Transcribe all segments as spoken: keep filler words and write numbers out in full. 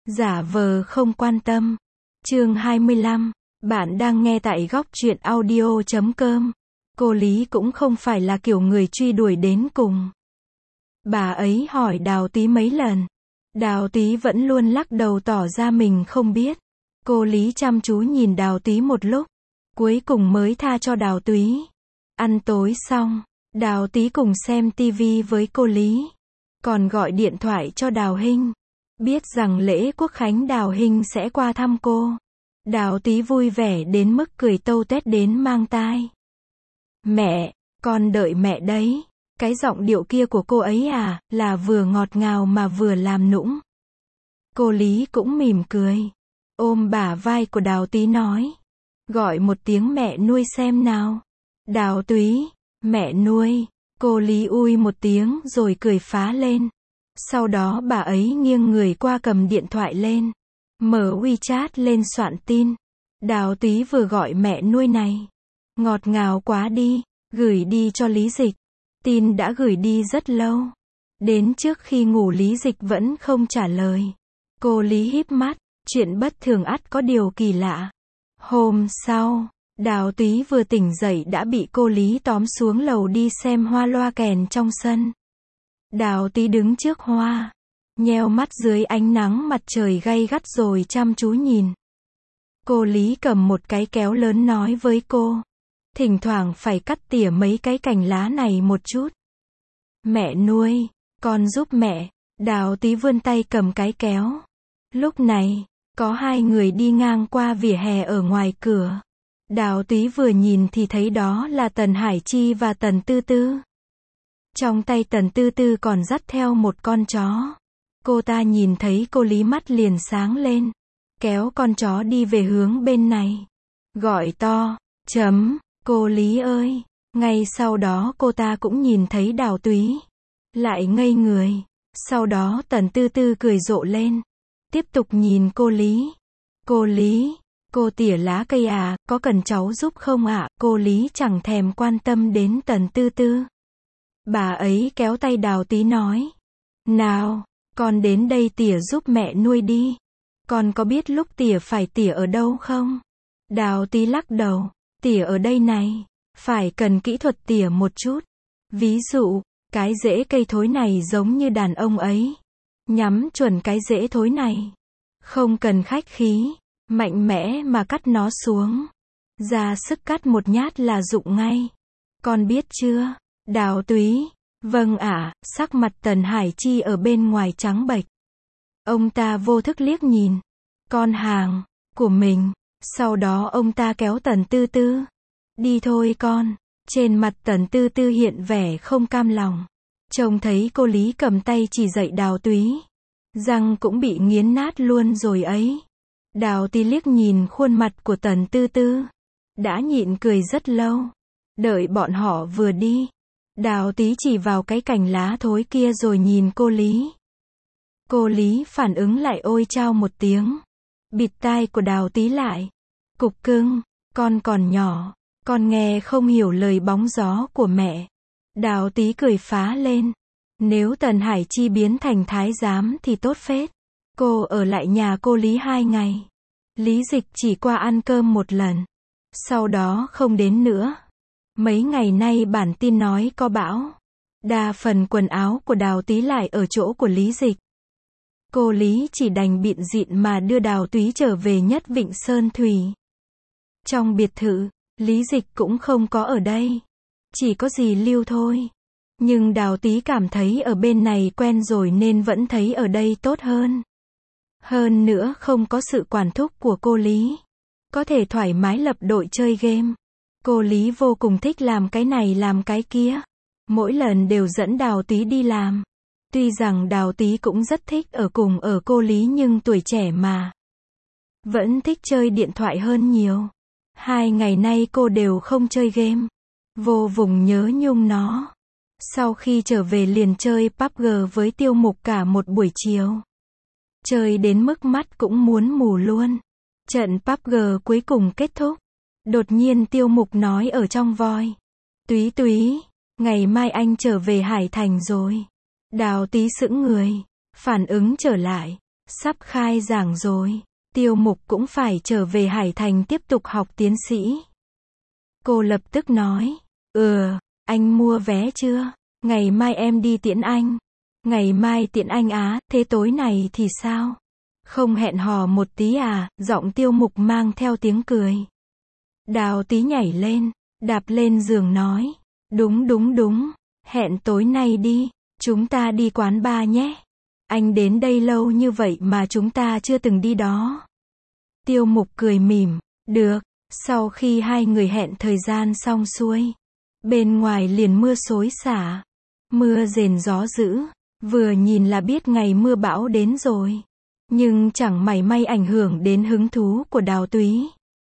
Giả vờ không quan tâm. Chương hai mươi lăm. Bạn đang nghe tại góc truyện audio chấm com. Cô Lý cũng không phải là kiểu người truy đuổi đến cùng. Bà ấy hỏi Đào Túy mấy lần. Đào Túy vẫn luôn lắc đầu tỏ ra mình không biết. Cô Lý chăm chú nhìn Đào Túy một lúc. Cuối cùng mới tha cho Đào Túy. Ăn tối xong, Đào Túy cùng xem tivi với cô Lý. Còn gọi điện thoại cho Đào Hinh. Biết rằng lễ Quốc khánh Đào Hinh sẽ qua thăm cô. Đào Túy vui vẻ đến mức cười tâu tuét đến mang tai. Mẹ, con đợi mẹ đấy. Cái giọng điệu kia của cô ấy à, là vừa ngọt ngào mà vừa làm nũng. Cô Lý cũng mỉm cười. Ôm bả vai của Đào Túy nói. Gọi một tiếng mẹ nuôi xem nào. Đào Túy, mẹ nuôi. Cô Lý ui một tiếng rồi cười phá lên. Sau đó bà ấy nghiêng người qua cầm điện thoại lên. Mở WeChat lên soạn tin. Đào Túy vừa gọi mẹ nuôi này. Ngọt ngào quá đi. Gửi đi cho Lý Dịch. Tin đã gửi đi rất lâu. Đến trước khi ngủ Lý Dịch vẫn không trả lời. Cô Lý híp mắt. Chuyện bất thường ắt có điều kỳ lạ. Hôm sau, Đào Túy vừa tỉnh dậy đã bị cô Lý tóm xuống lầu đi xem hoa loa kèn trong sân. Đào Túy đứng trước hoa, nheo mắt dưới ánh nắng mặt trời gay gắt rồi chăm chú nhìn. Cô Lý cầm một cái kéo lớn nói với cô. Thỉnh thoảng phải cắt tỉa mấy cái cành lá này một chút. Mẹ nuôi, con giúp mẹ. Đào Túy vươn tay cầm cái kéo. Lúc này, có hai người đi ngang qua vỉa hè ở ngoài cửa. Đào Túy vừa nhìn thì thấy đó là Tần Hải Chi và Tần Tư Tư. Trong tay Tần Tư Tư còn dắt theo một con chó. Cô ta nhìn thấy cô Lý mắt liền sáng lên. Kéo con chó đi về hướng bên này. Gọi to, chấm, cô Lý ơi. Ngay sau đó cô ta cũng nhìn thấy Đào Túy. Lại ngây người. Sau đó Tần Tư Tư cười rộ lên. Tiếp tục nhìn cô Lý. Cô Lý, cô tỉa lá cây à, có cần cháu giúp không ạ? À? Cô Lý chẳng thèm quan tâm đến Tần Tư Tư. Bà ấy kéo tay Đào Túy nói. Nào, con đến đây tỉa giúp mẹ nuôi đi. Con có biết lúc tỉa phải tỉa ở đâu không? Đào Túy lắc đầu. Tỉa ở đây này. Phải cần kỹ thuật tỉa một chút. Ví dụ, cái rễ cây thối này giống như đàn ông ấy. Nhắm chuẩn cái rễ thối này. Không cần khách khí. Mạnh mẽ mà cắt nó xuống. Ra sức cắt một nhát là rụng ngay. Con biết chưa? Đào Túy. Vâng ạ. Sắc mặt Tần Hải Chi ở bên ngoài trắng bệch. Ông ta vô thức liếc nhìn. Con hàng. Của mình. Sau đó ông ta kéo Tần Tư Tư. Đi thôi con. Trên mặt Tần Tư Tư hiện vẻ không cam lòng. Trông thấy cô Lý cầm tay chỉ dạy Đào Túy. Răng cũng bị nghiến nát luôn rồi ấy. Đào Túy liếc nhìn khuôn mặt của Tần Tư Tư. Đã nhịn cười rất lâu. Đợi bọn họ vừa đi. Đào Túy chỉ vào cái cành lá thối kia rồi nhìn cô Lý. Cô Lý phản ứng lại ôi chao một tiếng. Bịt tai của Đào Túy lại. Cục cưng, con còn nhỏ. Con nghe không hiểu lời bóng gió của mẹ. Đào Túy cười phá lên. Nếu Tần Hải Chi biến thành thái giám thì tốt phết. Cô ở lại nhà cô Lý hai ngày. Lý Dịch chỉ qua ăn cơm một lần. Sau đó không đến nữa. Mấy ngày nay bản tin nói có bão. Đa phần quần áo của Đào Túy lại ở chỗ của Lý Dịch. Cô Lý chỉ đành bịn dịn mà đưa Đào Túy trở về Nhất Vịnh Sơn Thủy. Trong biệt thự, Lý Dịch cũng không có ở đây. Chỉ có dì Lưu thôi. Nhưng Đào Túy cảm thấy ở bên này quen rồi nên vẫn thấy ở đây tốt hơn. Hơn nữa không có sự quản thúc của cô Lý. Có thể thoải mái lập đội chơi game. Cô Lý vô cùng thích làm cái này làm cái kia. Mỗi lần đều dẫn Đào Túy đi làm. Tuy rằng Đào Túy cũng rất thích ở cùng ở cô Lý nhưng tuổi trẻ mà. Vẫn thích chơi điện thoại hơn nhiều. Hai ngày nay cô đều không chơi game. Vô vùng nhớ nhung nó. Sau khi trở về liền chơi pê u bê giê với Tiêu Mục cả một buổi chiều. Chơi đến mức mắt cũng muốn mù luôn. Trận pê u bê giê cuối cùng kết thúc. Đột nhiên Tiêu Mục nói ở trong voi. Túy Túy, ngày mai anh trở về Hải Thành rồi. Đào Túy sững người. Phản ứng trở lại. Sắp khai giảng rồi. Tiêu Mục cũng phải trở về Hải Thành tiếp tục học tiến sĩ. Cô lập tức nói. Ừ, anh mua vé chưa? Ngày mai em đi tiễn anh. Ngày mai tiễn anh á, thế tối này thì sao? Không hẹn hò một tí à? Giọng Tiêu Mục mang theo tiếng cười. Đào Tí nhảy lên, đạp lên giường nói. Đúng đúng đúng, hẹn tối nay đi, chúng ta đi quán bar nhé. Anh đến đây lâu như vậy mà chúng ta chưa từng đi đó. Tiêu Mục cười mỉm. Được. Sau khi hai người hẹn thời gian xong xuôi, bên ngoài liền mưa xối xả. Mưa rền gió dữ, vừa nhìn là biết ngày mưa bão đến rồi. Nhưng chẳng mảy may ảnh hưởng đến hứng thú của Đào Túy.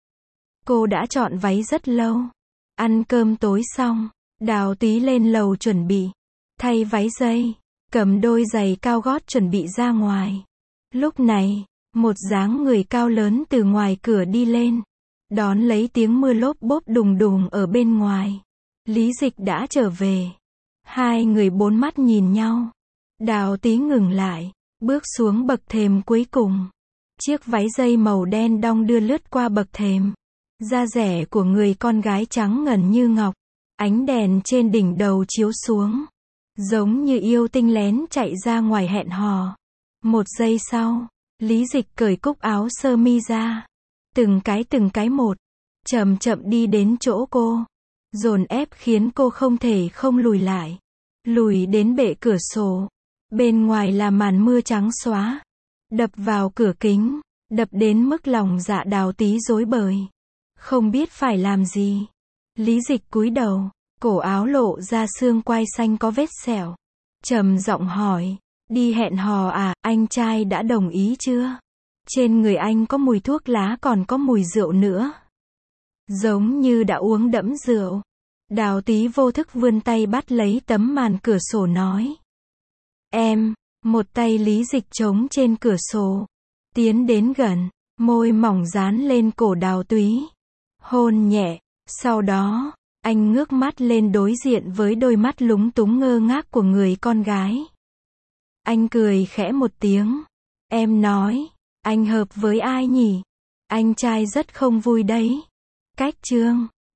Cô đã chọn váy rất lâu. Ăn cơm tối xong, Đào Túy lên lầu chuẩn bị thay váy dây, cầm đôi giày cao gót chuẩn bị ra ngoài. Lúc này, một dáng người cao lớn từ ngoài cửa đi lên, đón lấy tiếng mưa lốp bốp đùng đùng ở bên ngoài. Lý Dịch đã trở về. Hai người bốn mắt nhìn nhau. Đào Tí ngừng lại, bước xuống bậc thềm cuối cùng. Chiếc váy dây màu đen đong đưa lướt qua bậc thềm. Da rẻ của người con gái trắng ngần như ngọc. Ánh đèn trên đỉnh đầu chiếu xuống, giống như yêu tinh lén chạy ra ngoài hẹn hò. Một giây sau, Lý Dịch cởi cúc áo sơ mi ra. Từng cái từng cái một, chậm chậm đi đến chỗ cô. Dồn ép khiến cô không thể không lùi lại. Lùi đến bệ cửa sổ. Bên ngoài là màn mưa trắng xóa. Đập vào cửa kính, đập đến mức lòng dạ Đào Tí rối bời. Không biết phải làm gì. Lý Dịch cúi đầu, cổ áo lộ ra xương quai xanh có vết sẹo. Trầm giọng hỏi, đi hẹn hò à, anh trai đã đồng ý chưa? Trên người anh có mùi thuốc lá còn có mùi rượu nữa. Giống như đã uống đẫm rượu. Đào Tí vô thức vươn tay bắt lấy tấm màn cửa sổ nói. Em, một tay Lý Dịch trống trên cửa sổ. Tiến đến gần, môi mỏng dán lên cổ Đào Túy. Hôn nhẹ, sau đó, anh ngước mắt lên đối diện với đôi mắt lúng túng ngơ ngác của người con gái. Anh cười khẽ một tiếng. Em nói, anh hợp với ai nhỉ? Anh trai rất không vui đấy. Cách chương